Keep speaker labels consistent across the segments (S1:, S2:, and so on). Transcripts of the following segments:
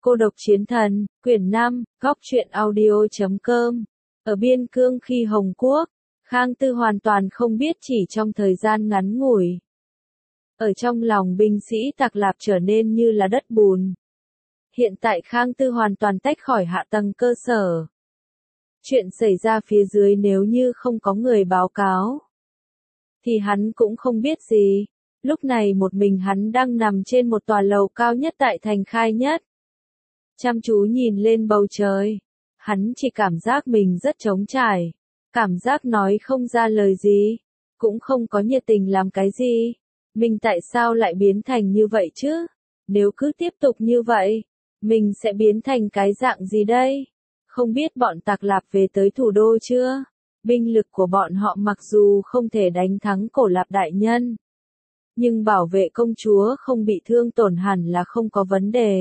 S1: Cô độc chiến thần, quyển 5, góc truyện audio.com. Ở biên cương khi Hồng Quốc, Khang Tư hoàn toàn không biết chỉ trong thời gian ngắn ngủi. Ở trong lòng binh sĩ Tạc Lạp trở nên như là đất bùn. Hiện tại Khang Tư hoàn toàn tách khỏi hạ tầng cơ sở. Chuyện xảy ra phía dưới nếu như không có người báo cáo, thì hắn cũng không biết gì. Lúc này một mình hắn đang nằm trên một tòa lầu cao nhất tại thành Khai Nhất. Chăm chú nhìn lên bầu trời, hắn chỉ cảm giác mình rất trống trải, cảm giác nói không ra lời gì, cũng không có nhiệt tình làm cái gì. Mình tại sao lại biến thành như vậy chứ? Nếu cứ tiếp tục như vậy, mình sẽ biến thành cái dạng gì đây? Không biết bọn Tạc Lạp về tới thủ đô chưa? Binh lực của bọn họ mặc dù không thể đánh thắng Cổ Lạp đại nhân, nhưng bảo vệ công chúa không bị thương tổn hẳn là không có vấn đề.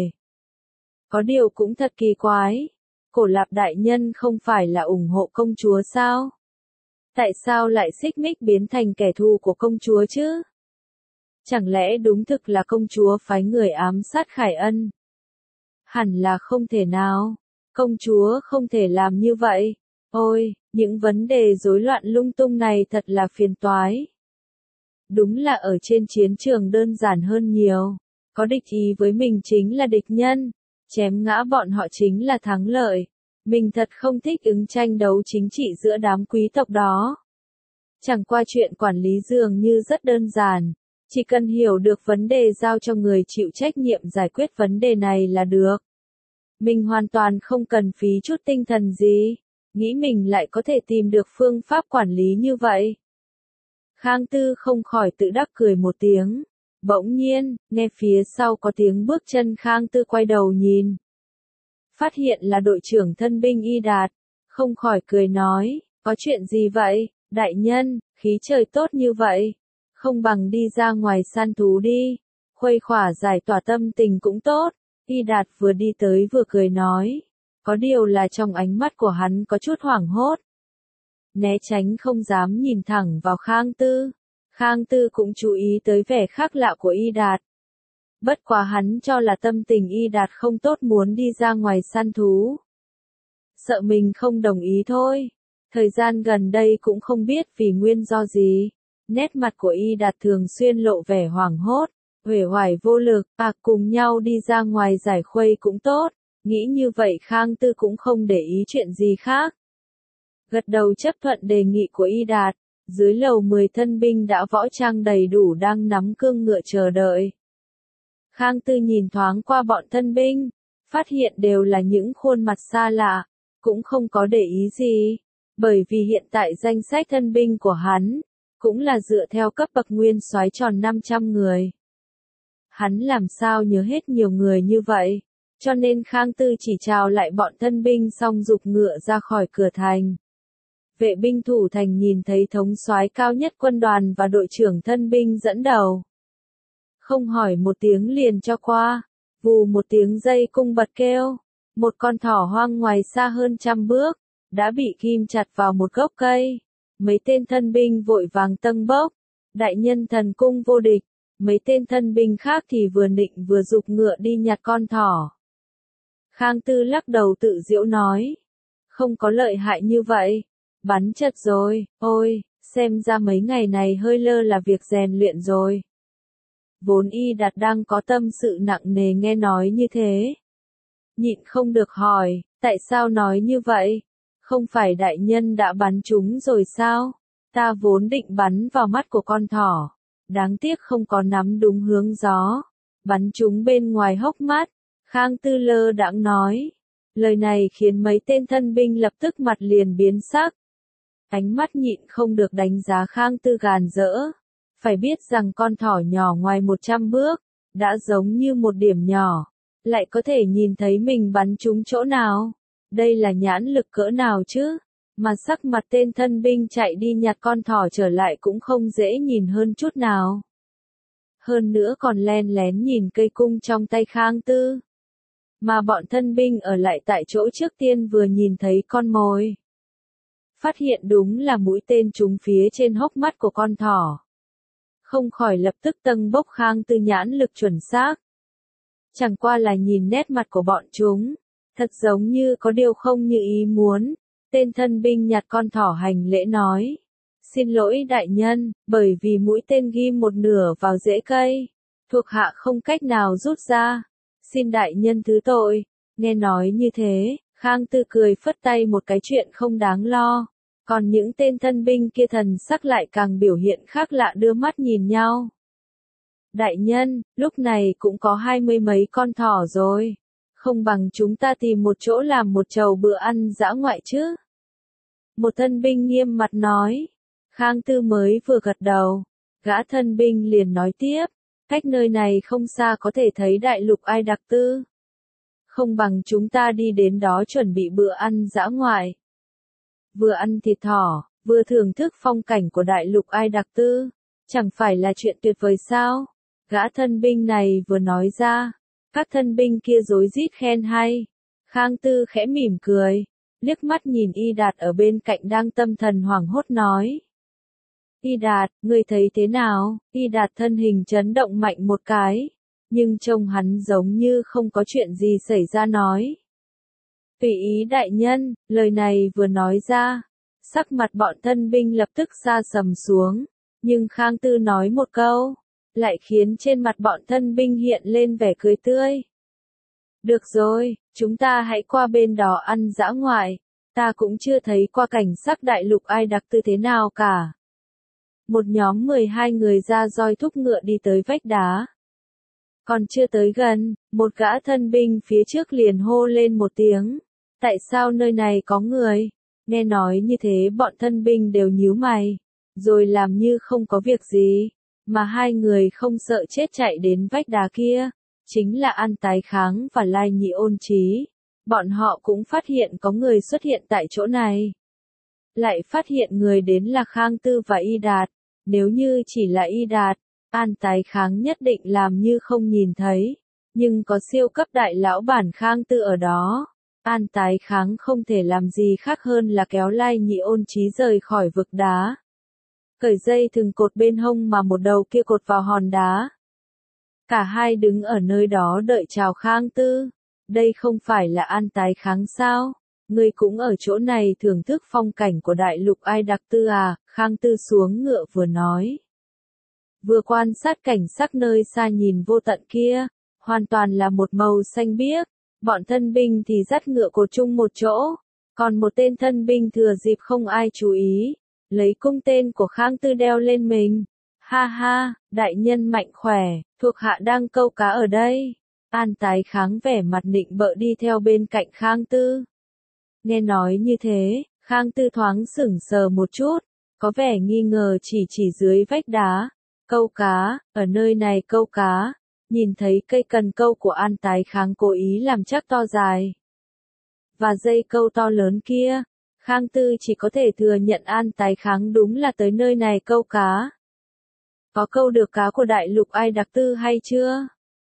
S1: Có điều cũng thật kỳ quái, Cổ Lạp đại nhân không phải là ủng hộ công chúa sao? Tại sao lại xích mích biến thành kẻ thù của công chúa chứ? Chẳng lẽ đúng thực là công chúa phái người ám sát Khải Ân? Hẳn là không thể nào, công chúa không thể làm như vậy. Ôi, những vấn đề rối loạn lung tung này thật là phiền toái. Đúng là ở trên chiến trường đơn giản hơn nhiều, có địch ý với mình chính là địch nhân, chém ngã bọn họ chính là thắng lợi. Mình thật không thích ứng tranh đấu chính trị giữa đám quý tộc đó. Chẳng qua chuyện quản lý dường như rất đơn giản, chỉ cần hiểu được vấn đề giao cho người chịu trách nhiệm giải quyết vấn đề này là được. Mình hoàn toàn không cần phí chút tinh thần gì, nghĩ mình lại có thể tìm được phương pháp quản lý như vậy. Khang Tư không khỏi tự đắc cười một tiếng. Bỗng nhiên, nghe phía sau có tiếng bước chân. Khang Tư quay đầu nhìn, phát hiện là đội trưởng thân binh Y Đạt, không khỏi cười nói, có chuyện gì vậy, đại nhân, khí trời tốt như vậy, không bằng đi ra ngoài săn thú đi, khuây khỏa giải tỏa tâm tình cũng tốt. Y Đạt vừa đi tới vừa cười nói, có điều là trong ánh mắt của hắn có chút hoảng hốt, né tránh không dám nhìn thẳng vào Khang Tư. Khang Tư cũng chú ý tới vẻ khác lạ của Y Đạt. Bất quá hắn cho là tâm tình Y Đạt không tốt muốn đi ra ngoài săn thú. Sợ mình không đồng ý thôi. Thời gian gần đây cũng không biết vì nguyên do gì, nét mặt của Y Đạt thường xuyên lộ vẻ hoảng hốt, uể oải vô lực. Cùng nhau đi ra ngoài giải khuây cũng tốt. Nghĩ như vậy Khang Tư cũng không để ý chuyện gì khác, gật đầu chấp thuận đề nghị của Y Đạt. Dưới lầu 10 thân binh đã võ trang đầy đủ đang nắm cương ngựa chờ đợi. Khang Tư nhìn thoáng qua bọn thân binh, phát hiện đều là những khuôn mặt xa lạ, cũng không có để ý gì, bởi vì hiện tại danh sách thân binh của hắn cũng là dựa theo cấp bậc nguyên soái tròn 500 người. Hắn làm sao nhớ hết nhiều người như vậy, cho nên Khang Tư chỉ chào lại bọn thân binh xong giục ngựa ra khỏi cửa thành. Vệ binh thủ thành nhìn thấy thống soái cao nhất quân đoàn và đội trưởng thân binh dẫn đầu, không hỏi một tiếng liền cho qua. Vù một tiếng dây cung bật kêu, một con thỏ hoang ngoài xa hơn 100 bước, đã bị ghim chặt vào một gốc cây. Mấy tên thân binh vội vàng tâng bốc, đại nhân thần cung vô địch. Mấy tên thân binh khác thì vừa nịnh vừa giục ngựa đi nhặt con thỏ. Khang Tư lắc đầu tự giễu nói, không có lợi hại như vậy, bắn chật rồi. Ôi, xem ra mấy ngày này hơi lơ là việc rèn luyện rồi. Vốn Y Đạt đang có tâm sự nặng nề nghe nói như thế, nhịn không được hỏi, tại sao nói như vậy? Không phải đại nhân đã bắn chúng rồi sao? Ta vốn định bắn vào mắt của con thỏ, đáng tiếc không có nắm đúng hướng gió, bắn chúng bên ngoài hốc mắt. Khang Tư lơ đãng nói. Lời này khiến mấy tên thân binh lập tức mặt liền biến sắc. Ánh mắt nhịn không được đánh giá Khang Tư gàn dỡ. Phải biết rằng con thỏ nhỏ ngoài 100 bước, đã giống như một điểm nhỏ, lại có thể nhìn thấy mình bắn trúng chỗ nào. Đây là nhãn lực cỡ nào chứ? Mà sắc mặt tên thân binh chạy đi nhặt con thỏ trở lại cũng không dễ nhìn hơn chút nào. Hơn nữa còn len lén nhìn cây cung trong tay Khang Tư. Mà bọn thân binh ở lại tại chỗ trước tiên vừa nhìn thấy con mồi, phát hiện đúng là mũi tên trúng phía trên hốc mắt của con thỏ, không khỏi lập tức tâng bốc Khang Tư nhãn lực chuẩn xác. Chẳng qua là nhìn nét mặt của bọn chúng, thật giống như có điều không như ý muốn. Tên thân binh nhặt con thỏ hành lễ nói. Xin lỗi đại nhân, bởi vì mũi tên ghim một nửa vào rễ cây. Thuộc hạ không cách nào rút ra. Xin đại nhân thứ tội. Nghe nói như thế, Khang Tư cười phất tay một cái chuyện không đáng lo. Còn những tên thân binh kia thần sắc lại càng biểu hiện khác lạ đưa mắt nhìn nhau. Đại nhân, lúc này cũng có 20 mấy con thỏ rồi. Không bằng chúng ta tìm một chỗ làm một chầu bữa ăn dã ngoại chứ. Một thân binh nghiêm mặt nói. Khang Tư mới vừa gật đầu. Gã thân binh liền nói tiếp. Cách nơi này không xa có thể thấy đại lục Ai Đặc Tư. Không bằng chúng ta đi đến đó chuẩn bị bữa ăn dã ngoại. Vừa ăn thịt thỏ, vừa thưởng thức phong cảnh của đại lục Ai Đặc Tư. Chẳng phải là chuyện tuyệt vời sao? Gã thân binh này vừa nói ra. Các thân binh kia rối rít khen hay. Khang Tư khẽ mỉm cười. Liếc mắt nhìn Y Đạt ở bên cạnh đang tâm thần hoảng hốt nói. Y Đạt, ngươi thấy thế nào? Y Đạt thân hình chấn động mạnh một cái. Nhưng trông hắn giống như không có chuyện gì xảy ra nói. Tùy ý đại nhân, lời này vừa nói ra. Sắc mặt bọn thân binh lập tức sa sầm xuống. Nhưng Khang Tư nói một câu. Lại khiến trên mặt bọn thân binh hiện lên vẻ cười tươi. Được rồi, chúng ta hãy qua bên đó ăn dã ngoại. Ta cũng chưa thấy qua cảnh sắc đại lục Ai Đặc Tư thế nào cả. Một nhóm 12 người ra roi thúc ngựa đi tới vách đá. Còn chưa tới gần, một gã thân binh phía trước liền hô lên một tiếng. Tại sao nơi này có người? Nghe nói như thế bọn thân binh đều nhíu mày. Rồi làm như không có việc gì. Mà hai người không sợ chết chạy đến vách đá kia. Chính là An Tái Kháng và Lai Nhị Ôn Chí. Bọn họ cũng phát hiện có người xuất hiện tại chỗ này. Lại phát hiện người đến là Khang Tư và Y Đạt. Nếu như chỉ là Y Đạt, An Tái Kháng nhất định làm như không nhìn thấy. Nhưng có siêu cấp đại lão bản Khang Tư ở đó. An Tái Kháng không thể làm gì khác hơn là kéo Lai Nhị Ôn Chí rời khỏi vực đá. Cởi dây thừng cột bên hông mà một đầu kia cột vào hòn đá. Cả hai đứng ở nơi đó đợi chào Khang Tư. Đây không phải là An Tái Kháng sao? Ngươi cũng ở chỗ này thưởng thức phong cảnh của đại lục Ai Đặc Tư à? Khang Tư xuống ngựa vừa nói. Vừa quan sát cảnh sắc nơi xa nhìn vô tận kia. Hoàn toàn là một màu xanh biếc. Bọn thân binh thì dắt ngựa cột chung một chỗ. Còn một tên thân binh thừa dịp không ai chú ý. Lấy cung tên của Khang Tư đeo lên mình. Ha ha, đại nhân mạnh khỏe, thuộc hạ đang câu cá ở đây. An Tái Kháng vẻ mặt nịnh bợ đi theo bên cạnh Khang Tư. Nghe nói như thế, Khang Tư thoáng sững sờ một chút, có vẻ nghi ngờ chỉ dưới vách đá. Câu cá, ở nơi này câu cá, nhìn thấy cây cần câu của An Tái Kháng cố ý làm chắc to dài. Và dây câu to lớn kia, Khang Tư chỉ có thể thừa nhận An Tái Kháng đúng là tới nơi này câu cá. Có câu được cá của đại lục Ai Đặc Tư hay chưa?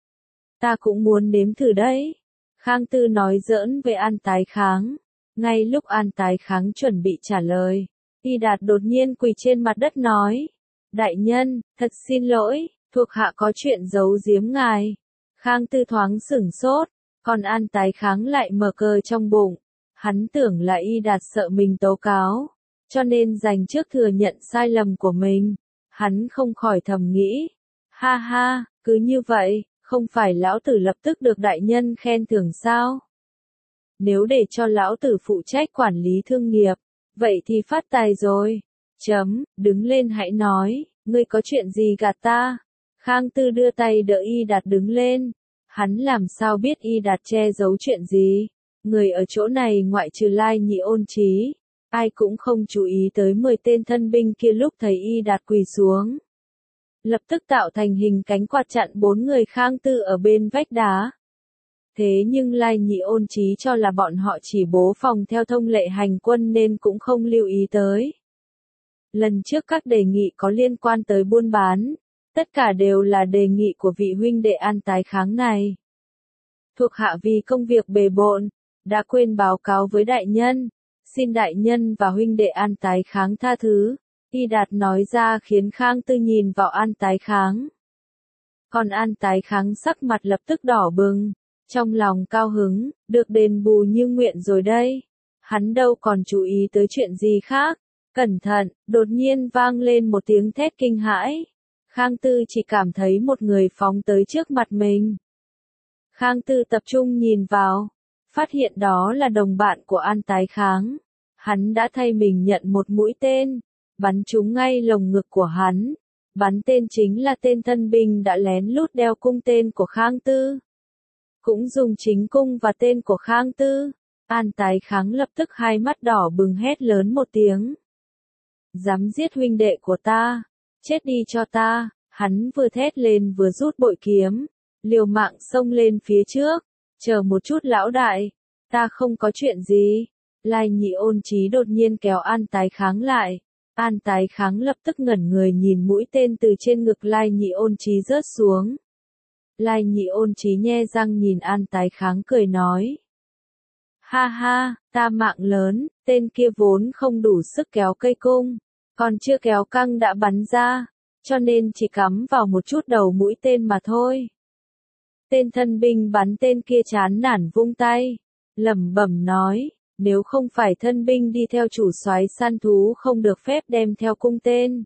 S1: Ta cũng muốn nếm thử đấy. Khang Tư nói giỡn về An Tái Kháng. Ngay lúc An Tái Kháng chuẩn bị trả lời, Y Đạt đột nhiên quỳ trên mặt đất nói. Đại nhân, thật xin lỗi, thuộc hạ có chuyện giấu giếm ngài. Khang Tư thoáng sửng sốt, còn An Tái Kháng lại mở cờ trong bụng. Hắn tưởng là Y Đạt sợ mình tố cáo, cho nên dành trước thừa nhận sai lầm của mình. Hắn không khỏi thầm nghĩ. Ha ha, cứ như vậy, không phải lão tử lập tức được đại nhân khen thưởng sao? Nếu để cho lão tử phụ trách quản lý thương nghiệp, vậy thì phát tài rồi. Đứng lên hãy nói, ngươi có chuyện gì gạt ta? Khang Tư đưa tay đỡ Y Đạt đứng lên. Hắn làm sao biết Y Đạt che giấu chuyện gì? Người ở chỗ này ngoại trừ Lai Nhị Ôn Chí, ai cũng không chú ý tới 10 tên thân binh kia lúc thấy Y Đạt quỳ xuống. Lập tức tạo thành hình cánh quạt chặn 4 người Khang Tư ở bên vách đá. Thế nhưng Lai Nhị Ôn Chí cho là bọn họ chỉ bố phòng theo thông lệ hành quân nên cũng không lưu ý tới. Lần trước các đề nghị có liên quan tới buôn bán, tất cả đều là đề nghị của vị huynh đệ An Tái Kháng này. Thuộc hạ vì công việc bề bộn, đã quên báo cáo với đại nhân, xin đại nhân và huynh đệ An Tái Kháng tha thứ. Y Đạt nói ra khiến Khang Tư nhìn vào An Tái Kháng. Còn An Tái Kháng sắc mặt lập tức đỏ bừng, trong lòng cao hứng, được đền bù như nguyện rồi đây. Hắn đâu còn chú ý tới chuyện gì khác. Cẩn thận, đột nhiên vang lên một tiếng thét kinh hãi. Khang Tư chỉ cảm thấy một người phóng tới trước mặt mình. Khang Tư tập trung nhìn vào, phát hiện đó là đồng bạn của An Tái Kháng. Hắn đã thay mình nhận một mũi tên, bắn trúng ngay lồng ngực của hắn. Bắn tên chính là tên thân binh đã lén lút đeo cung tên của Khang Tư. Cũng dùng chính cung và tên của Khang Tư. An Tái Kháng lập tức hai mắt đỏ bừng hét lớn một tiếng. Dám giết huynh đệ của ta, chết đi cho ta. Hắn vừa thét lên vừa rút bội kiếm, liều mạng xông lên phía trước. Chờ một chút lão đại, ta không có chuyện gì. Lai Nhị Ôn Chí đột nhiên kéo An Tái Kháng lại. An Tái Kháng lập tức ngẩn người nhìn mũi tên từ trên ngực Lai Nhị Ôn Chí rớt xuống. Lai Nhị Ôn Chí nhe răng nhìn An Tái Kháng cười nói. Ha ha, ta mạng lớn, tên kia vốn không đủ sức kéo cây cung, còn chưa kéo căng đã bắn ra, cho nên chỉ cắm vào một chút đầu mũi tên mà thôi. Tên thân binh bắn tên kia chán nản vung tay, lẩm bẩm nói, nếu không phải thân binh đi theo chủ soái săn thú không được phép đem theo cung tên.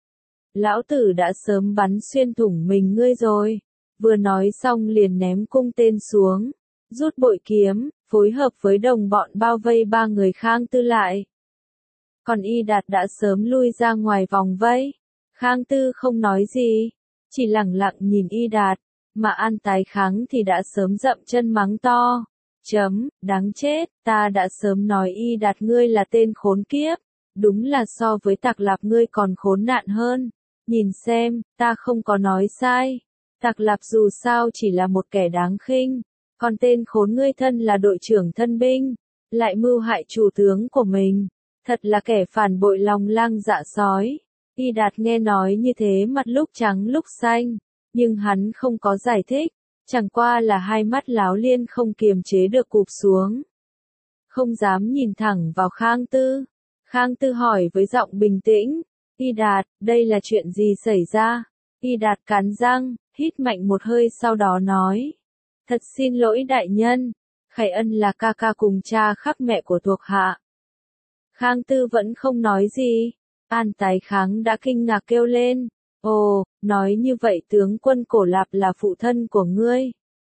S1: Lão tử đã sớm bắn xuyên thủng mình ngươi rồi. Vừa nói xong liền ném cung tên xuống, rút bội kiếm, phối hợp với đồng bọn bao vây ba người Khang Tư lại. Còn Y Đạt đã sớm lui ra ngoài vòng vây. Khang Tư không nói gì, chỉ lẳng lặng nhìn Y Đạt, mà An Tái Kháng thì đã sớm dậm chân mắng to. Đáng chết, ta đã sớm nói Y Đạt ngươi là tên khốn kiếp, đúng là so với Tặc Lạp ngươi còn khốn nạn hơn. Nhìn xem, ta không có nói sai. Tặc Lạp dù sao chỉ là một kẻ đáng khinh, còn tên khốn ngươi thân là đội trưởng thân binh, lại mưu hại chủ tướng của mình, thật là kẻ phản bội lòng lang dạ sói. Y Đạt nghe nói như thế mặt lúc trắng lúc xanh, nhưng hắn không có giải thích, chẳng qua là hai mắt láo liên không kiềm chế được cụp xuống. Không dám nhìn thẳng vào Khang Tư. Khang Tư hỏi với giọng bình tĩnh, Y Đạt, đây là chuyện gì xảy ra? Y Đạt cắn răng, hít mạnh một hơi sau đó nói. Thật xin lỗi đại nhân, Khải Ân là ca ca cùng cha khác mẹ của thuộc hạ. Khang Tư vẫn không nói gì. An Tái Kháng đã kinh ngạc kêu lên. Ồ, nói như vậy tướng quân Cổ Lạp là phụ thân của ngươi.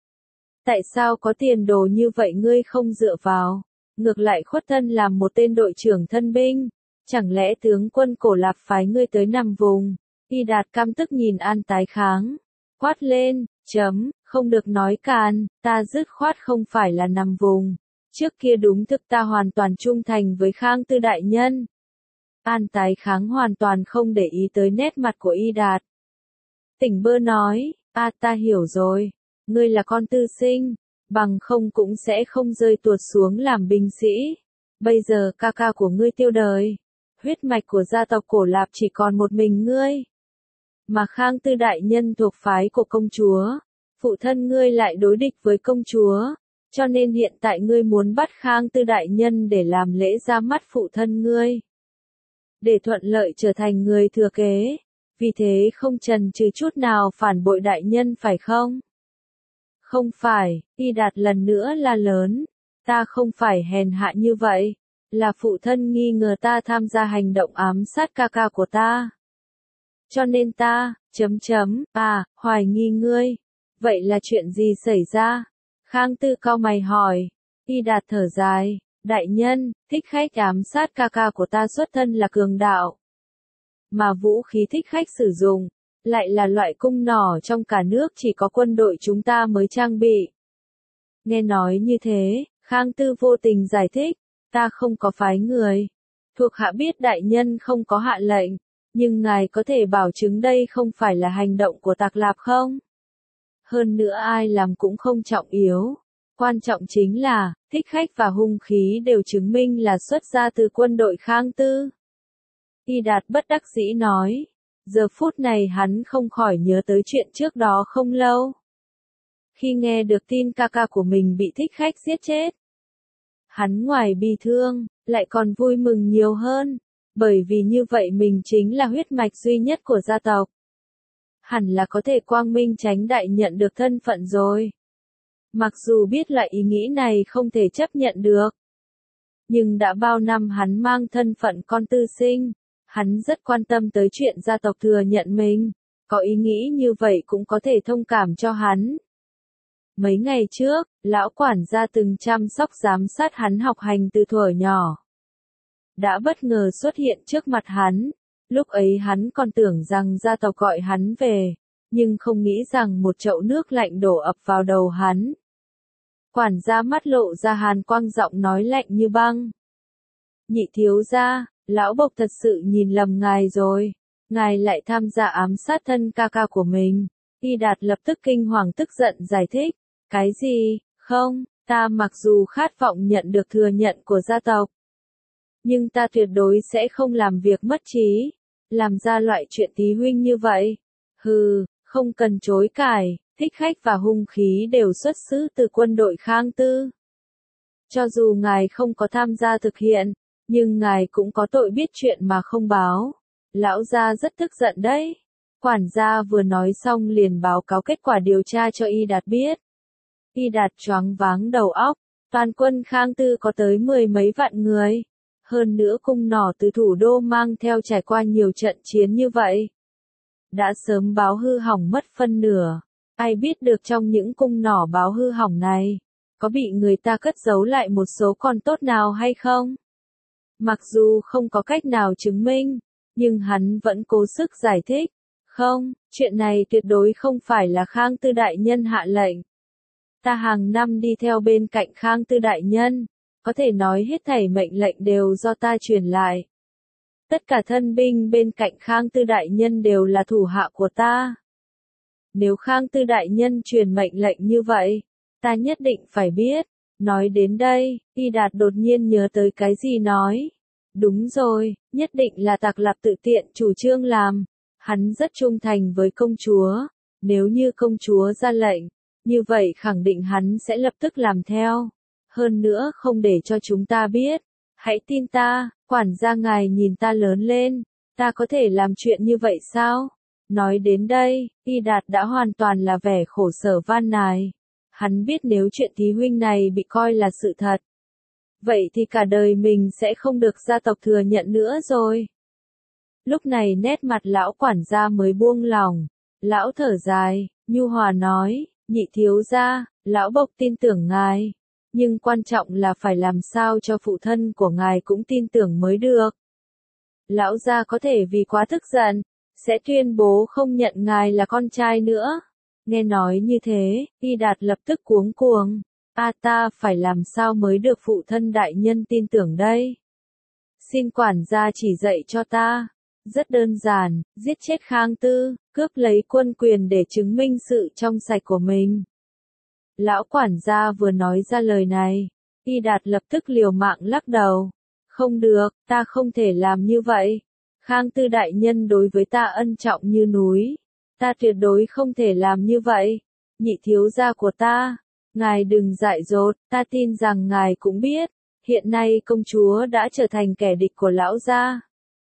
S1: Tại sao có tiền đồ như vậy ngươi không dựa vào? Ngược lại khuất thân làm một tên đội trưởng thân binh. Chẳng lẽ tướng quân Cổ Lạp phái ngươi tới nằm vùng? Y Đạt căm tức nhìn An Tái Kháng. Quát lên, không được nói càn, ta dứt khoát không phải là nằm vùng. Trước kia đúng thực ta hoàn toàn trung thành với Khang Tư đại nhân. An Tái Kháng hoàn toàn không để ý tới nét mặt của Y Đạt. Tỉnh bơ nói, ta hiểu rồi, ngươi là con tư sinh, bằng không cũng sẽ không rơi tuột xuống làm binh sĩ. Bây giờ ca ca của ngươi tiêu đời, huyết mạch của gia tộc Cổ Lạp chỉ còn một mình ngươi. Mà Khang Tư đại nhân thuộc phái của công chúa, phụ thân ngươi lại đối địch với công chúa, cho nên hiện tại ngươi muốn bắt Khang Tư đại nhân để làm lễ ra mắt phụ thân ngươi. Để thuận lợi trở thành người thừa kế, vì thế không chần chừ chút nào phản bội đại nhân phải không? Không phải, Y Đạt lần nữa la lớn, ta không phải hèn hạ như vậy, là phụ thân nghi ngờ ta tham gia hành động ám sát ca ca của ta. Cho nên ta, hoài nghi ngươi. Vậy là chuyện gì xảy ra? Khang Tư cau mày hỏi. Y Đạt thở dài, đại nhân, thích khách ám sát ca ca của ta xuất thân là cường đạo. Mà vũ khí thích khách sử dụng, lại là loại cung nỏ trong cả nước chỉ có quân đội chúng ta mới trang bị. Nghe nói như thế, Khang Tư vô tình giải thích, ta không có phái người. Thuộc hạ biết đại nhân không có hạ lệnh, nhưng ngài có thể bảo chứng đây không phải là hành động của Tặc Lạp không? Hơn nữa ai làm cũng không trọng yếu. Quan trọng chính là, thích khách và hung khí đều chứng minh là xuất ra từ quân đội Khang Tư. Y Đạt bất đắc dĩ nói. Giờ phút này hắn không khỏi nhớ tới chuyện trước đó không lâu. Khi nghe được tin ca ca của mình bị thích khách giết chết, hắn ngoài bi thương, lại còn vui mừng nhiều hơn, bởi vì như vậy mình chính là huyết mạch duy nhất của gia tộc. hẳn là có thể quang minh chánh đại nhận được thân phận rồi. Mặc dù biết là ý nghĩ này không thể chấp nhận được. Nhưng đã bao năm hắn mang thân phận con tư sinh, hắn rất quan tâm tới chuyện gia tộc thừa nhận mình, có ý nghĩ như vậy cũng có thể thông cảm cho hắn. Mấy ngày trước, lão quản gia từng chăm sóc giám sát hắn học hành từ thuở nhỏ. Đã bất ngờ xuất hiện trước mặt hắn, lúc ấy hắn còn tưởng rằng gia tộc gọi hắn về, nhưng không nghĩ rằng một chậu nước lạnh đổ ập vào đầu hắn. Quản gia mắt lộ ra hàn quang, giọng nói lạnh như băng. Nhị thiếu gia, lão bộc thật sự nhìn lầm ngài rồi, ngài lại tham gia ám sát thân ca ca của mình. Y Đạt lập tức kinh hoàng tức giận giải thích, cái gì, không, ta mặc dù khát vọng nhận được thừa nhận của gia tộc, nhưng ta tuyệt đối sẽ không làm việc mất trí, làm ra loại chuyện tí huynh như vậy. Hừ, không cần chối cãi, thích khách và hung khí đều xuất xứ từ quân đội Khang Tư. Cho dù ngài không có tham gia thực hiện, nhưng ngài cũng có tội biết chuyện mà không báo. Lão gia rất tức giận đấy. Quản gia vừa nói xong liền báo cáo kết quả điều tra cho Y Đạt biết. Y Đạt choáng váng đầu óc, toàn quân Khang Tư có tới 10 mấy vạn người. Hơn nữa cung nỏ từ thủ đô mang theo trải qua nhiều trận chiến như vậy. Đã sớm báo hư hỏng mất phân nửa. Ai biết được trong những cung nỏ báo hư hỏng này, có bị người ta cất giấu lại một số con tốt nào hay không? Mặc dù không có cách nào chứng minh, nhưng hắn vẫn cố sức giải thích. Không, chuyện này tuyệt đối không phải là Khang Tư đại nhân hạ lệnh. Ta hàng năm đi theo bên cạnh Khang Tư đại nhân, có thể nói hết thảy mệnh lệnh đều do ta truyền lại. Tất cả thân binh bên cạnh Khang Tư đại nhân đều là thủ hạ của ta. Nếu Khang Tư đại nhân truyền mệnh lệnh như vậy, ta nhất định phải biết. Nói đến đây, Y Đạt đột nhiên nhớ tới cái gì nói. Đúng rồi, nhất định là Tạc Lạp tự tiện chủ trương làm. Hắn rất trung thành với công chúa. Nếu như công chúa ra lệnh, như vậy khẳng định hắn sẽ lập tức làm theo. Hơn nữa không để cho chúng ta biết. Hãy tin ta, quản gia ngài nhìn ta lớn lên. Ta có thể làm chuyện như vậy sao? Nói đến đây, Y Đạt đã hoàn toàn là vẻ khổ sở van nài. Hắn biết nếu chuyện thí huynh này bị coi là sự thật, vậy thì cả đời mình sẽ không được gia tộc thừa nhận nữa rồi. Lúc này nét mặt lão quản gia mới buông lòng. Lão thở dài, nhu hòa nói, nhị thiếu gia, lão bộc tin tưởng ngài. Nhưng quan trọng là phải làm sao cho phụ thân của ngài cũng tin tưởng mới được. Lão gia có thể vì quá tức giận, sẽ tuyên bố không nhận ngài là con trai nữa. Nghe nói như thế, Y Đạt lập tức cuống cuồng. Ta phải làm sao mới được phụ thân đại nhân tin tưởng đây? Xin quản gia chỉ dạy cho ta. Rất đơn giản, giết chết Khang Tư, cướp lấy quân quyền để chứng minh sự trong sạch của mình. Lão quản gia vừa nói ra lời này, Y Đạt lập tức liều mạng lắc đầu. Không được, ta không thể làm như vậy. Khang Tư đại nhân đối với ta ân trọng như núi. Ta tuyệt đối không thể làm như vậy. Nhị thiếu gia của ta, ngài đừng dại dột, ta tin rằng ngài cũng biết, hiện nay công chúa đã trở thành kẻ địch của lão gia.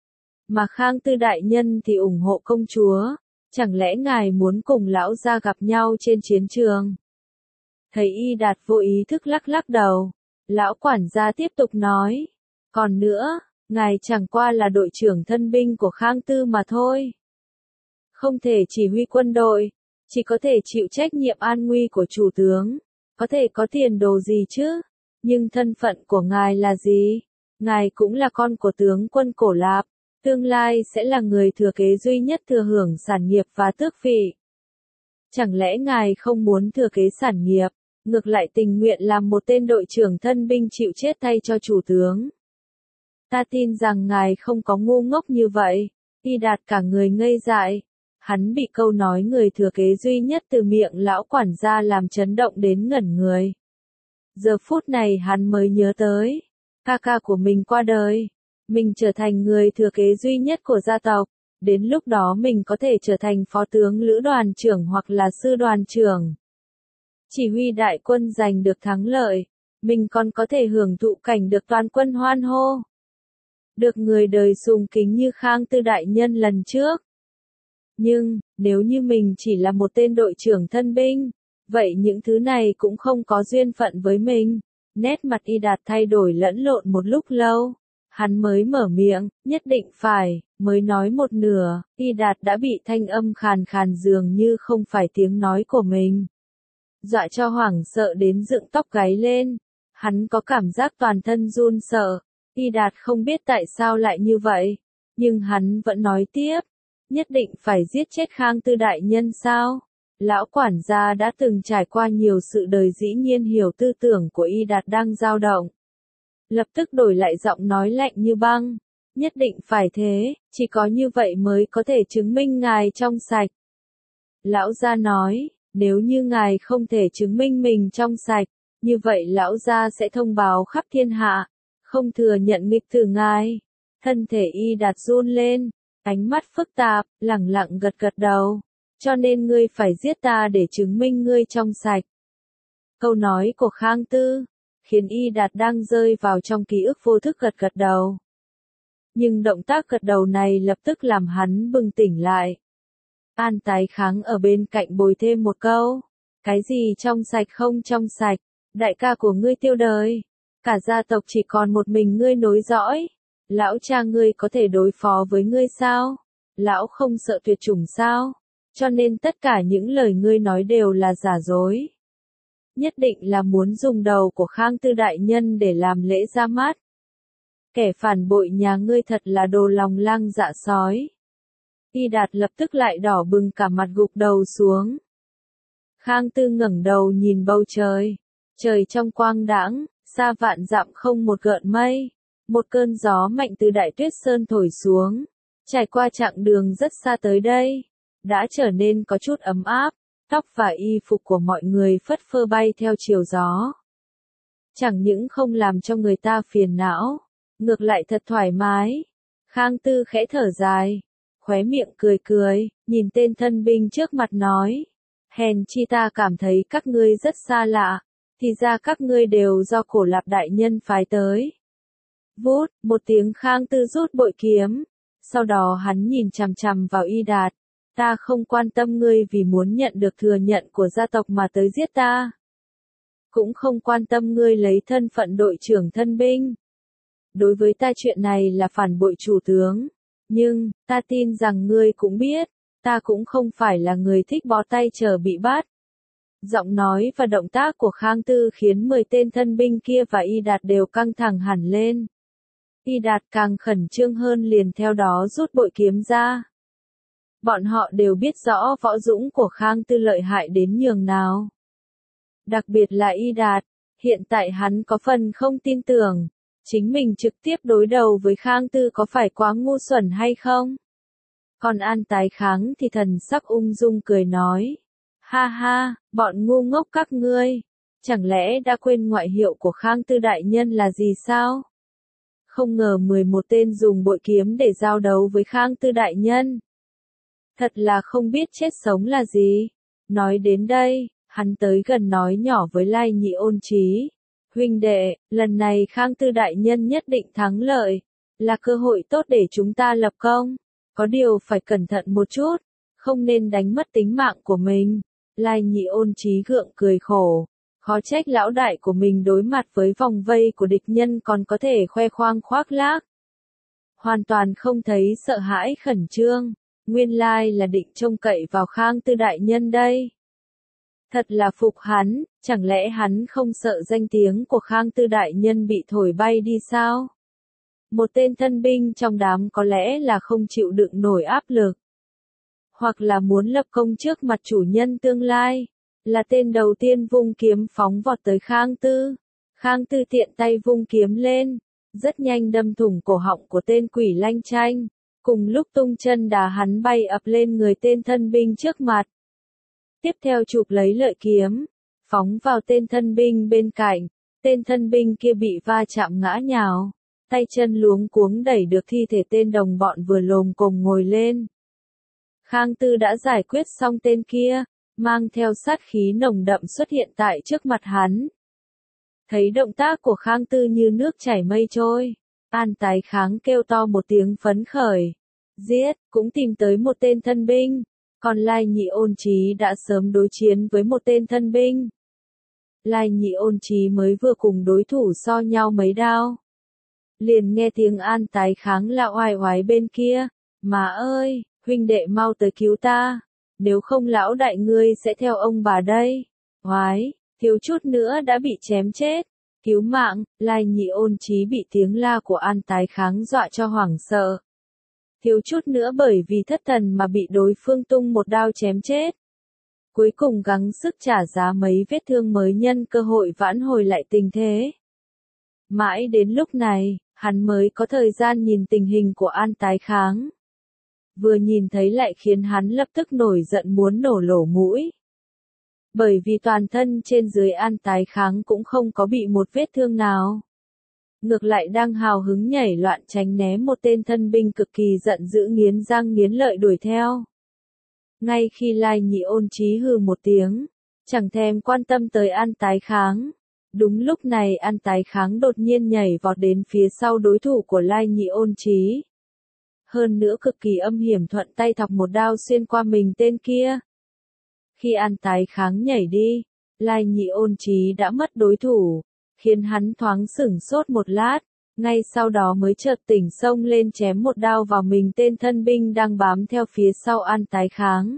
S1: Mà Khang Tư đại nhân thì ủng hộ công chúa, chẳng lẽ ngài muốn cùng lão gia gặp nhau trên chiến trường? Thấy Y Đạt vô ý thức lắc lắc đầu, lão quản gia tiếp tục nói, còn nữa, ngài chẳng qua là đội trưởng thân binh của Khang Tư mà thôi. Không thể chỉ huy quân đội, chỉ có thể chịu trách nhiệm an nguy của chủ tướng, có thể có tiền đồ gì chứ, nhưng thân phận của ngài là gì? Ngài cũng là con của tướng quân Cổ Lạp, tương lai sẽ là người thừa kế duy nhất thừa hưởng sản nghiệp và tước vị. Chẳng lẽ ngài không muốn thừa kế sản nghiệp, ngược lại tình nguyện làm một tên đội trưởng thân binh chịu chết thay cho chủ tướng? Ta tin rằng ngài không có ngu ngốc như vậy. Y Đạt cả người ngây dại. Hắn bị câu nói người thừa kế duy nhất từ miệng lão quản gia làm chấn động đến ngẩn người. Giờ phút này hắn mới nhớ tới, ca ca của mình qua đời, mình trở thành người thừa kế duy nhất của gia tộc, đến lúc đó mình có thể trở thành phó tướng lữ đoàn trưởng hoặc là sư đoàn trưởng. Chỉ huy đại quân giành được thắng lợi, mình còn có thể hưởng thụ cảnh được toàn quân hoan hô. Được người đời sùng kính như Khang Tư đại nhân lần trước. Nhưng, nếu như mình chỉ là một tên đội trưởng thân binh, vậy những thứ này cũng không có duyên phận với mình. Nét mặt Y Đạt thay đổi lẫn lộn một lúc lâu. Hắn mới mở miệng, nhất định phải, mới nói một nửa, Y Đạt đã bị thanh âm khàn khàn dường như không phải tiếng nói của mình. Dọa cho hoảng sợ đến dựng tóc gáy lên. Hắn có cảm giác toàn thân run sợ. Y Đạt không biết tại sao lại như vậy. Nhưng hắn vẫn nói tiếp. Nhất định phải giết chết Khang Tư đại nhân sao? Lão quản gia đã từng trải qua nhiều sự đời dĩ nhiên hiểu tư tưởng của Y Đạt đang dao động. Lập tức đổi lại giọng nói lạnh như băng. Nhất định phải thế, chỉ có như vậy mới có thể chứng minh ngài trong sạch. Lão gia nói, nếu như ngài không thể chứng minh mình trong sạch, như vậy lão gia sẽ thông báo khắp thiên hạ, không thừa nhận nghịch từ ngài. Thân thể Y Đạt run lên, ánh mắt phức tạp, lẳng lặng gật gật đầu. Cho nên ngươi phải giết ta để chứng minh ngươi trong sạch. Câu nói của Khang Tư khiến Y Đạt đang rơi vào trong ký ức vô thức gật gật đầu. Nhưng động tác gật đầu này lập tức làm hắn bừng tỉnh lại. An Tái Kháng ở bên cạnh bồi thêm một câu. Cái gì trong sạch không trong sạch, đại ca của ngươi tiêu đời. Cả gia tộc chỉ còn một mình ngươi nối dõi. Lão cha ngươi có thể đối phó với ngươi sao? Lão không sợ tuyệt chủng sao? Cho nên tất cả những lời ngươi nói đều là giả dối. Nhất định là muốn dùng đầu của Khang Tư đại nhân để làm lễ ra mắt. Kẻ phản bội nhà ngươi thật là đồ lòng lang dạ sói. Y Đạt lập tức lại đỏ bừng cả mặt gục đầu xuống. Khang Tư ngẩng đầu nhìn bầu trời. Trời trong quang đãng, xa vạn dặm không một gợn mây. Một cơn gió mạnh từ Đại Tuyết Sơn thổi xuống. Trải qua chặng đường rất xa tới đây. Đã trở nên có chút ấm áp. Tóc và y phục của mọi người phất phơ bay theo chiều gió. Chẳng những không làm cho người ta phiền não, ngược lại thật thoải mái. Khang Tư khẽ thở dài, khóe miệng cười cười, nhìn tên thân binh trước mặt nói. Hèn chi ta cảm thấy các ngươi rất xa lạ, thì ra các ngươi đều do Cổ Lạp đại nhân phái tới. Vút, một tiếng Khang Tư rút bội kiếm, sau đó hắn nhìn chằm chằm vào Y Đạt. Ta không quan tâm ngươi vì muốn nhận được thừa nhận của gia tộc mà tới giết ta. Cũng không quan tâm ngươi lấy thân phận đội trưởng thân binh. Đối với ta chuyện này là phản bội chủ tướng. Nhưng, ta tin rằng ngươi cũng biết, ta cũng không phải là người thích bó tay chờ bị bắt. Giọng nói và động tác của Khang Tư khiến 10 tên thân binh kia và Y Đạt đều căng thẳng hẳn lên. Y Đạt càng khẩn trương hơn liền theo đó rút bội kiếm ra. Bọn họ đều biết rõ võ dũng của Khang Tư lợi hại đến nhường nào. Đặc biệt là Y Đạt, hiện tại hắn có phần không tin tưởng, chính mình trực tiếp đối đầu với Khang Tư có phải quá ngu xuẩn hay không? Còn An Tái Kháng thì thần sắc ung dung cười nói. Ha ha, bọn ngu ngốc các ngươi, chẳng lẽ đã quên ngoại hiệu của Khang Tư đại nhân là gì sao? Không ngờ 11 tên dùng bội kiếm để giao đấu với Khang Tư đại nhân. Thật là không biết chết sống là gì. Nói đến đây, hắn tới gần nói nhỏ với Lai Nhị Ôn Chí. Huynh đệ, lần này Khang Tư đại nhân nhất định thắng lợi. Là cơ hội tốt để chúng ta lập công. Có điều phải cẩn thận một chút. Không nên đánh mất tính mạng của mình. Lai Nhị Ôn Chí gượng cười khổ. Khó trách lão đại của mình đối mặt với vòng vây của địch nhân còn có thể khoe khoang khoác lác. Hoàn toàn không thấy sợ hãi khẩn trương. Nguyên lai là định trông cậy vào Khang Tư đại nhân đây. Thật là phục hắn, chẳng lẽ hắn không sợ danh tiếng của Khang Tư đại nhân bị thổi bay đi sao? Một tên thân binh trong đám có lẽ là không chịu đựng nổi áp lực. Hoặc là muốn lập công trước mặt chủ nhân tương lai. Là tên đầu tiên vung kiếm phóng vọt tới Khang Tư. Khang Tư tiện tay vung kiếm lên. Rất nhanh đâm thủng cổ họng của tên Quỷ Lanh Chanh. Cùng lúc tung chân đá hắn bay ập lên người tên thân binh trước mặt. Tiếp theo chụp lấy lợi kiếm, phóng vào tên thân binh bên cạnh. Tên thân binh kia bị va chạm ngã nhào. Tay chân luống cuống đẩy được thi thể tên đồng bọn vừa lồm cồm ngồi lên. Khang Tư đã giải quyết xong tên kia, mang theo sát khí nồng đậm xuất hiện tại trước mặt hắn. Thấy động tác của Khang Tư như nước chảy mây trôi, An Tái Kháng kêu to một tiếng phấn khởi. giết, cũng tìm tới một tên thân binh. Còn Lai Nhị Ôn Chí đã sớm đối chiến với một tên thân binh. Lai Nhị Ôn Chí mới vừa cùng đối thủ so nhau mấy đao. Liền nghe tiếng An Tái Kháng la oai oái bên kia. Má ơi, huynh đệ mau tới cứu ta. Nếu không lão đại ngươi sẽ theo ông bà đây. Oái, thiếu chút nữa đã bị chém chết. Cứu mạng, Lai Nhị Ôn Chí bị tiếng la của An Tái Kháng dọa cho hoảng sợ. Thiếu chút nữa bởi vì thất thần mà bị đối phương tung một đao chém chết. Cuối cùng gắng sức trả giá mấy vết thương mới nhân cơ hội vãn hồi lại tình thế. Mãi đến lúc này, hắn mới có thời gian nhìn tình hình của An Tái Kháng. Vừa nhìn thấy lại khiến hắn lập tức nổi giận muốn nổ lỗ mũi. Bởi vì toàn thân trên dưới An Tái Kháng cũng không có bị một vết thương nào. Ngược lại đang hào hứng nhảy loạn tránh né một tên thân binh cực kỳ giận dữ nghiến răng nghiến lợi đuổi theo. Ngay khi Lai Nhị Ôn Chí hừ một tiếng, chẳng thèm quan tâm tới An Tái Kháng. Đúng lúc này An Tái Kháng đột nhiên nhảy vọt đến phía sau đối thủ của Lai Nhị Ôn Chí. Hơn nữa cực kỳ âm hiểm thuận tay thọc một đao xuyên qua mình tên kia. Khi An Tái Kháng nhảy đi, Lai Nhị Ôn Chí đã mất đối thủ, khiến hắn thoáng sửng sốt một lát, ngay sau đó mới chợt tỉnh xông lên chém một đao vào mình tên thân binh đang bám theo phía sau An Tái Kháng.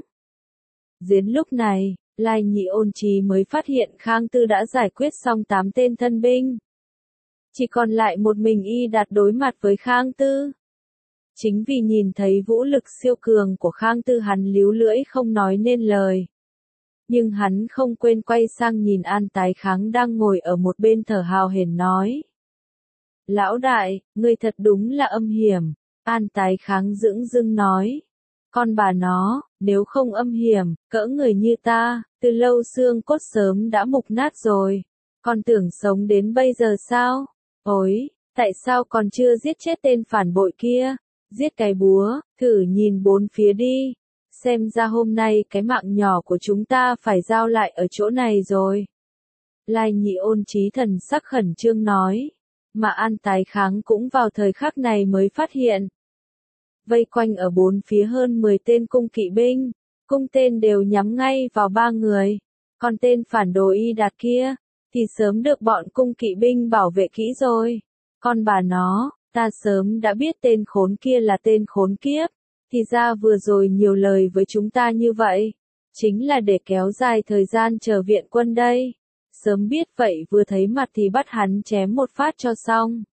S1: Đến lúc này, Lai Nhị Ôn Chí mới phát hiện Khang Tư đã giải quyết xong 8 tên thân binh. Chỉ còn lại một mình y đạt đối mặt với Khang Tư. Chính vì nhìn thấy vũ lực siêu cường của Khang Tư hắn líu lưỡi không nói nên lời. Nhưng hắn không quên quay sang nhìn An Tái Kháng đang ngồi ở một bên thở hào hển nói. Lão đại, ngươi thật đúng là âm hiểm. An Tái Kháng dửng dưng nói. Con bà nó, nếu không âm hiểm, cỡ người như ta, từ lâu xương cốt sớm đã mục nát rồi. Con tưởng sống đến bây giờ sao? Ôi, tại sao còn chưa giết chết tên phản bội kia? Giết cái búa, thử nhìn bốn phía đi. Xem ra hôm nay cái mạng nhỏ của chúng ta phải giao lại ở chỗ này rồi. Lai Nhị Ôn Chí thần sắc khẩn trương nói. Mà An Tái Kháng cũng vào thời khắc này mới phát hiện. Vây quanh ở bốn phía hơn 10 tên cung kỵ binh, cung tên đều nhắm ngay vào 3 người. Còn tên phản đồ Y Đạt kia, thì sớm được bọn cung kỵ binh bảo vệ kỹ rồi. Con bà nó, ta sớm đã biết tên khốn kia là tên khốn kiếp. Thì ra vừa rồi nhiều lời với chúng ta như vậy, chính là để kéo dài thời gian chờ viện quân đây. Sớm biết vậy vừa thấy mặt thì bắt hắn chém một phát cho xong.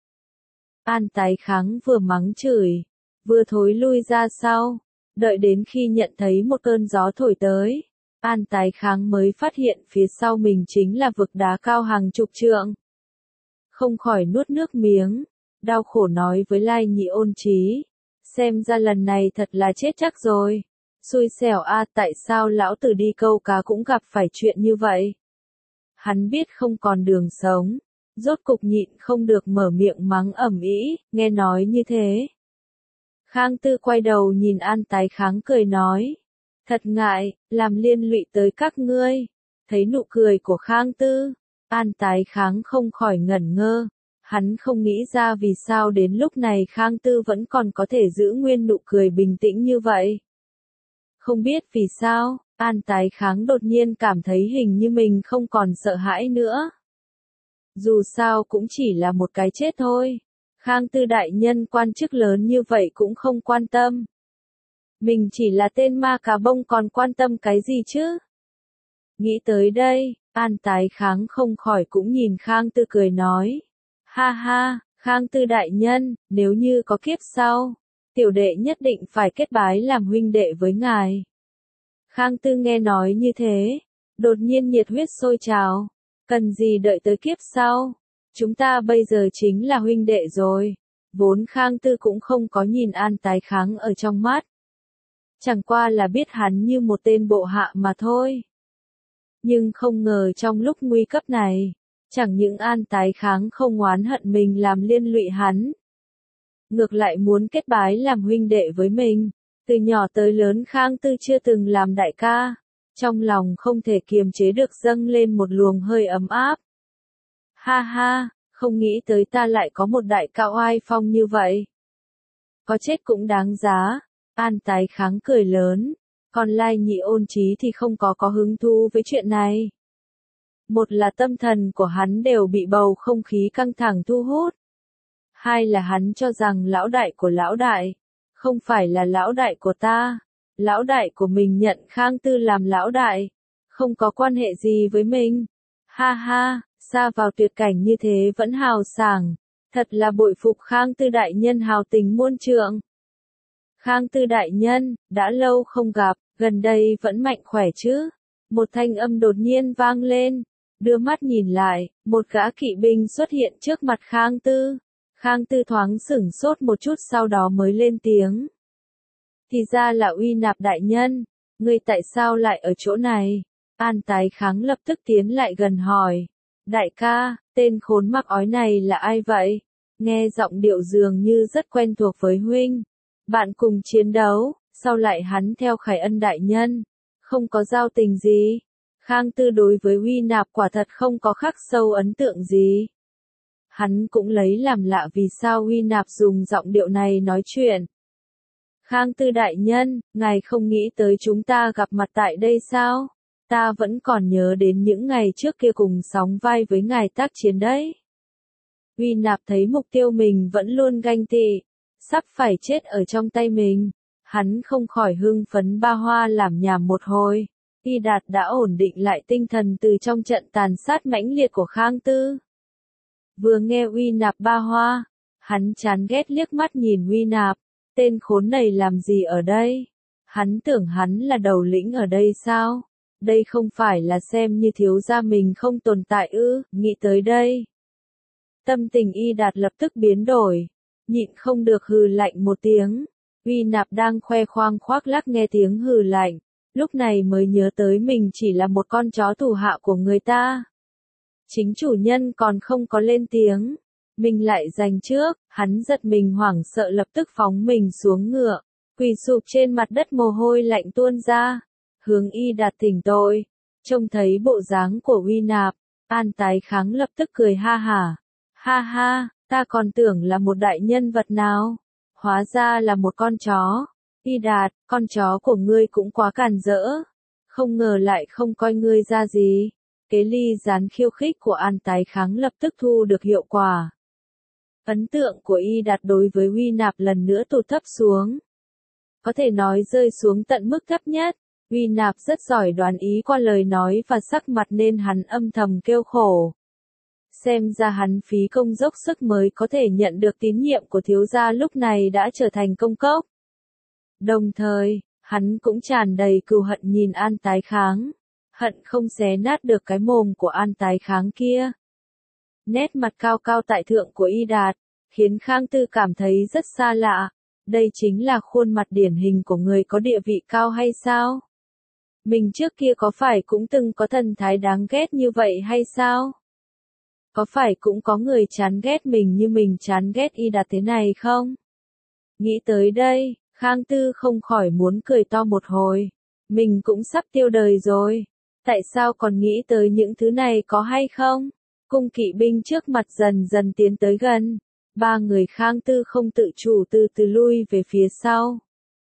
S1: An Tái Kháng vừa mắng chửi, vừa thối lui ra sau, đợi đến khi nhận thấy một cơn gió thổi tới. An Tái Kháng mới phát hiện phía sau mình chính là vực đá cao hàng chục trượng. Không khỏi nuốt nước miếng, đau khổ nói với Lai Nhị Ôn Chí. Xem ra lần này thật là chết chắc rồi. Xui xẻo a, tại sao lão tử đi câu cá cũng gặp phải chuyện như vậy? Hắn biết không còn đường sống, rốt cục nhịn không được mở miệng mắng ầm ĩ, nghe nói như thế. Khang Tư quay đầu nhìn An Tái Kháng cười nói. Thật ngại, làm liên lụy tới các ngươi. Thấy nụ cười của Khang Tư, An Tái Kháng không khỏi ngẩn ngơ. Hắn không nghĩ ra vì sao đến lúc này Khang Tư vẫn còn có thể giữ nguyên nụ cười bình tĩnh như vậy. Không biết vì sao, An Tái Kháng đột nhiên cảm thấy hình như mình không còn sợ hãi nữa. Dù sao cũng chỉ là một cái chết thôi. Khang Tư đại nhân quan chức lớn như vậy cũng không quan tâm. Mình chỉ là tên ma cà bông còn quan tâm cái gì chứ? Nghĩ tới đây, An Tái Kháng không khỏi cũng nhìn Khang Tư cười nói. Ha ha, Khang Tư đại nhân, nếu như có kiếp sau, tiểu đệ nhất định phải kết bái làm huynh đệ với ngài. Khang Tư nghe nói như thế, đột nhiên nhiệt huyết sôi trào. Cần gì đợi tới kiếp sau? Chúng ta bây giờ chính là huynh đệ rồi. Vốn Khang Tư cũng không có nhìn An Tái Kháng ở trong mắt. Chẳng qua là biết hắn như một tên bộ hạ mà thôi. Nhưng không ngờ trong lúc nguy cấp này, chẳng những An Tái Kháng không oán hận mình làm liên lụy hắn. Ngược lại muốn kết bái làm huynh đệ với mình. Từ nhỏ tới lớn Khang Tư chưa từng làm đại ca. Trong lòng không thể kiềm chế được dâng lên một luồng hơi ấm áp. Ha ha, không nghĩ tới ta lại có một đại ca oai phong như vậy. Có chết cũng đáng giá. An Tái Kháng cười lớn, còn Lai Nhị Ôn Chí thì không có hứng thú với chuyện này. Một là tâm thần của hắn đều bị bầu không khí căng thẳng thu hút. Hai là hắn cho rằng lão đại của lão đại, không phải là lão đại của ta. Lão đại của mình nhận Khang Tư làm lão đại, không có quan hệ gì với mình. Ha ha, xa vào tuyệt cảnh như thế vẫn hào sảng, thật là bội phục Khang Tư đại nhân hào tình muôn trượng. Khang Tư đại nhân, đã lâu không gặp, gần đây vẫn mạnh khỏe chứ? Một thanh âm đột nhiên vang lên, đưa mắt nhìn lại, một gã kỵ binh xuất hiện trước mặt Khang Tư. Khang Tư thoáng sửng sốt một chút sau đó mới lên tiếng. Thì ra là Uy Nạp đại nhân, ngươi tại sao lại ở chỗ này? An Tái Kháng lập tức tiến lại gần hỏi. Đại ca, tên khốn mặc ói này là ai vậy? Nghe giọng điệu dường như rất quen thuộc với huynh. Bạn cùng chiến đấu, sao lại hắn theo Khải Ân đại nhân? Không có giao tình gì. Khang Tư đối với Uy Nạp quả thật không có khắc sâu ấn tượng gì. Hắn cũng lấy làm lạ vì sao Uy Nạp dùng giọng điệu này nói chuyện. Khang Tư đại nhân, ngài không nghĩ tới chúng ta gặp mặt tại đây sao? Ta vẫn còn nhớ đến những ngày trước kia cùng sóng vai với ngài tác chiến đấy. Uy Nạp thấy mục tiêu mình vẫn luôn ganh tị, sắp phải chết ở trong tay mình. Hắn không khỏi hưng phấn ba hoa làm nhảm một hồi. Y Đạt đã ổn định lại tinh thần từ trong trận tàn sát mãnh liệt của Khang Tư. Vừa nghe Uy Nạp ba hoa, hắn chán ghét liếc mắt nhìn Uy Nạp, tên khốn này làm gì ở đây? Hắn tưởng hắn là đầu lĩnh ở đây sao? Đây không phải là xem như thiếu gia mình không tồn tại ư? Nghĩ tới đây, tâm tình Y Đạt lập tức biến đổi, nhịn không được hừ lạnh một tiếng. Uy Nạp đang khoe khoang khoác lác nghe tiếng hừ lạnh, lúc này mới nhớ tới mình chỉ là một con chó thủ hạ của người ta. Chính chủ nhân còn không có lên tiếng, mình lại giành trước, hắn giật mình hoảng sợ lập tức phóng mình xuống ngựa, quỳ sụp trên mặt đất mồ hôi lạnh tuôn ra, hướng Y Đạt thỉnh tội. Trông thấy bộ dáng của Uy Nạp, An Tái Kháng lập tức cười ha hả. Ha ha, ta còn tưởng là một đại nhân vật nào, hóa ra là một con chó. Y Đạt, con chó của ngươi cũng quá càn rỡ, không ngờ lại không coi ngươi ra gì. Kế ly gián khiêu khích của An Tái Kháng lập tức thu được hiệu quả. Ấn tượng của Y Đạt đối với Uy Nạp lần nữa tụt thấp xuống. Có thể nói rơi xuống tận mức thấp nhất. Uy Nạp rất giỏi đoán ý qua lời nói và sắc mặt nên hắn âm thầm kêu khổ. Xem ra hắn phí công dốc sức mới có thể nhận được tín nhiệm của thiếu gia lúc này đã trở thành công cốc. Đồng thời, hắn cũng tràn đầy cừu hận nhìn An Tái Kháng. Hận không xé nát được cái mồm của An Tái Kháng kia. Nét mặt cao cao tại thượng của Y Đạt, khiến Khang Tư cảm thấy rất xa lạ. Đây chính là khuôn mặt điển hình của người có địa vị cao hay sao? Mình trước kia có phải cũng từng có thần thái đáng ghét như vậy hay sao? Có phải cũng có người chán ghét mình như mình chán ghét Y Đạt thế này không? Nghĩ tới đây, Khang Tư không khỏi muốn cười to một hồi. Mình cũng sắp tiêu đời rồi. Tại sao còn nghĩ tới những thứ này có hay không? Cung kỵ binh trước mặt dần dần tiến tới gần. Ba người Khang Tư không tự chủ từ từ lui về phía sau.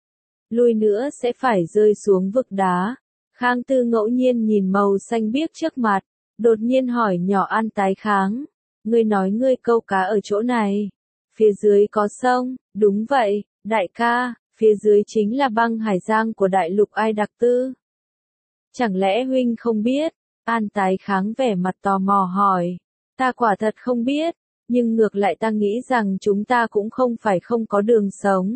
S1: Lui nữa sẽ phải rơi xuống vực đá. Khang Tư ngẫu nhiên nhìn màu xanh biếc trước mặt, đột nhiên hỏi nhỏ An Tái Kháng. Ngươi nói ngươi câu cá ở chỗ này. Phía dưới có sông, đúng vậy, đại ca, phía dưới chính là băng hải giang của đại lục Ai Đặc Tư. Chẳng lẽ huynh không biết? An Tái Kháng vẻ mặt tò mò hỏi. Ta quả thật không biết, nhưng ngược lại ta nghĩ rằng chúng ta cũng không phải không có đường sống.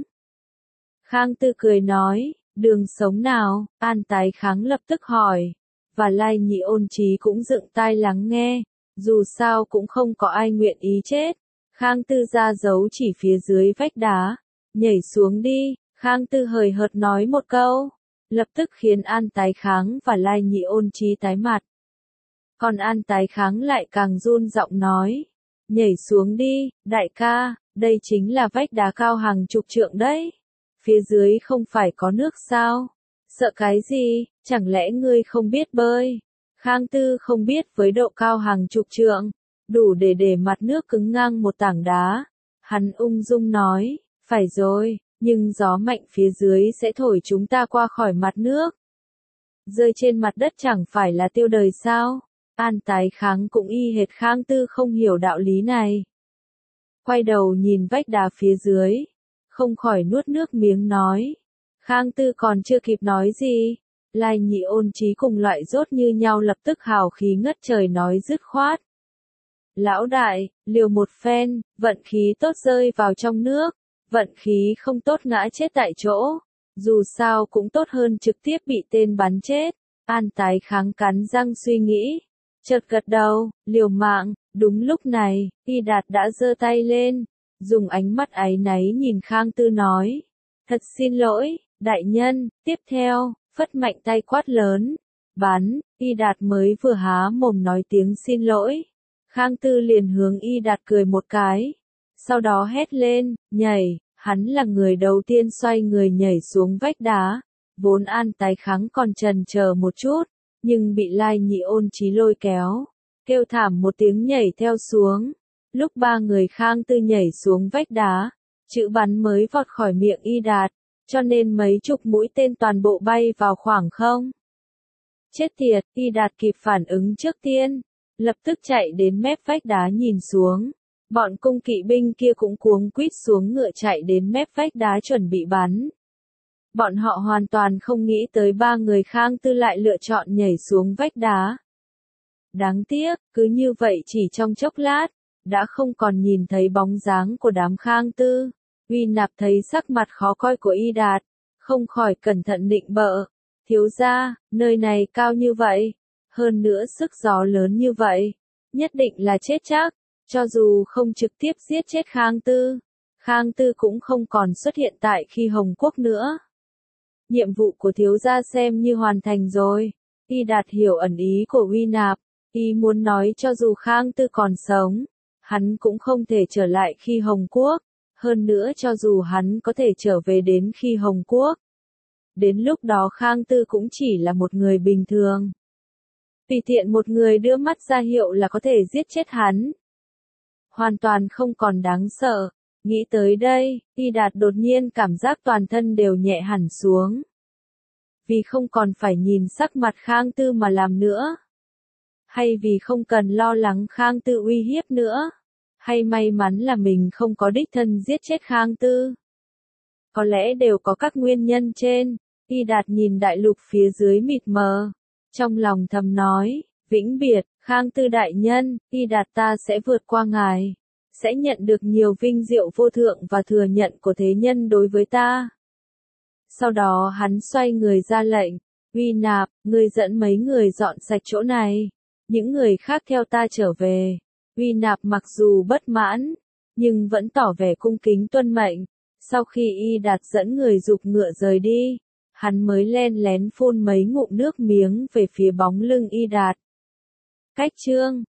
S1: Khang Tư cười nói, đường sống nào? An Tái Kháng lập tức hỏi. Và Lai Nhị Ôn Chí cũng dựng tai lắng nghe, dù sao cũng không có ai nguyện ý chết. Khang Tư ra dấu chỉ phía dưới vách đá, nhảy xuống đi. Khang Tư hời hợt nói một câu, lập tức khiến An Tái Kháng và Lai Nhị Ôn Chí tái mặt. Còn An Tái Kháng lại càng run giọng nói, nhảy xuống đi, đại ca, đây chính là vách đá cao hàng chục trượng đấy. Phía dưới không phải có nước sao? Sợ cái gì, chẳng lẽ ngươi không biết bơi? Khang Tư không biết với độ cao hàng chục trượng, đủ để mặt nước cứng ngang một tảng đá. Hắn ung dung nói, phải rồi, nhưng gió mạnh phía dưới sẽ thổi chúng ta qua khỏi mặt nước. Rơi trên mặt đất chẳng phải là tiêu đời sao? An Tái Kháng cũng y hệt Khang Tư không hiểu đạo lý này. Quay đầu nhìn vách đá phía dưới, không khỏi nuốt nước miếng nói. Khang Tư còn chưa kịp nói gì, Lai Nhị Ôn Chí cùng loại rốt như nhau lập tức hào khí ngất trời nói dứt khoát. Lão đại, liều một phen, vận khí tốt rơi vào trong nước, vận khí không tốt ngã chết tại chỗ. Dù sao cũng tốt hơn trực tiếp bị tên bắn chết. An Tái Kháng cắn răng suy nghĩ. Chợt gật đầu, liều mạng. Đúng lúc này, Y Đạt đã giơ tay lên, dùng ánh mắt áy náy nhìn Khang Tư nói. Thật xin lỗi, đại nhân. Tiếp theo, phất mạnh tay quát lớn. Bắn. Y Đạt mới vừa há mồm nói tiếng xin lỗi. Khang Tư liền hướng Y Đạt cười một cái. Sau đó hét lên, nhảy. Hắn là người đầu tiên xoay người nhảy xuống vách đá. Vốn An Tái Kháng còn chần chờ một chút, nhưng bị Lai Nhị Ôn Chí lôi kéo, kêu thảm một tiếng nhảy theo xuống. Lúc ba người Khang Tư nhảy xuống vách đá, chữ bắn mới vọt khỏi miệng Y Đạt, cho nên mấy chục mũi tên toàn bộ bay vào khoảng không. Chết tiệt, Y Đạt kịp phản ứng trước tiên, lập tức chạy đến mép vách đá nhìn xuống. Bọn cung kỵ binh kia cũng cuống quýt xuống ngựa chạy đến mép vách đá chuẩn bị bắn. Bọn họ hoàn toàn không nghĩ tới ba người Khang Tư lại lựa chọn nhảy xuống vách đá. Đáng tiếc, cứ như vậy chỉ trong chốc lát, đã không còn nhìn thấy bóng dáng của đám Khang Tư. Uy Nạp thấy sắc mặt khó coi của Y Đạt, không khỏi cẩn thận định bợ. Thiếu gia, nơi này cao như vậy, hơn nữa sức gió lớn như vậy, nhất định là chết chắc. Cho dù không trực tiếp giết chết Khang Tư cũng không còn xuất hiện tại khi Hồng Quốc nữa. Nhiệm vụ của thiếu gia xem như hoàn thành rồi. Y Đạt hiểu ẩn ý của Uy Nạp, y muốn nói cho dù Khang Tư còn sống, hắn cũng không thể trở lại khi Hồng Quốc, hơn nữa cho dù hắn có thể trở về đến khi Hồng Quốc. Đến lúc đó Khang Tư cũng chỉ là một người bình thường. Tùy tiện một người đưa mắt ra hiệu là có thể giết chết hắn. Hoàn toàn không còn đáng sợ. Nghĩ tới đây, Y Đạt đột nhiên cảm giác toàn thân đều nhẹ hẳn xuống. Vì không còn phải nhìn sắc mặt Khang Tư mà làm nữa. Hay vì không cần lo lắng Khang Tư uy hiếp nữa. Hay may mắn là mình không có đích thân giết chết Khang Tư. Có lẽ đều có các nguyên nhân trên. Y Đạt nhìn đại lục phía dưới mịt mờ. Trong lòng thầm nói, vĩnh biệt, Khang Tư đại nhân, Y Đạt ta sẽ vượt qua ngài. Sẽ nhận được nhiều vinh diệu vô thượng và thừa nhận của thế nhân đối với ta. Sau đó hắn xoay người ra lệnh, Uy Nạp, ngươi dẫn mấy người dọn sạch chỗ này. Những người khác theo ta trở về. Uy Nạp mặc dù bất mãn, nhưng vẫn tỏ vẻ cung kính tuân mệnh. Sau khi Y Đạt dẫn người giục ngựa rời đi, hắn mới len lén phun mấy ngụm nước miếng về phía bóng lưng Y Đạt. Cách chương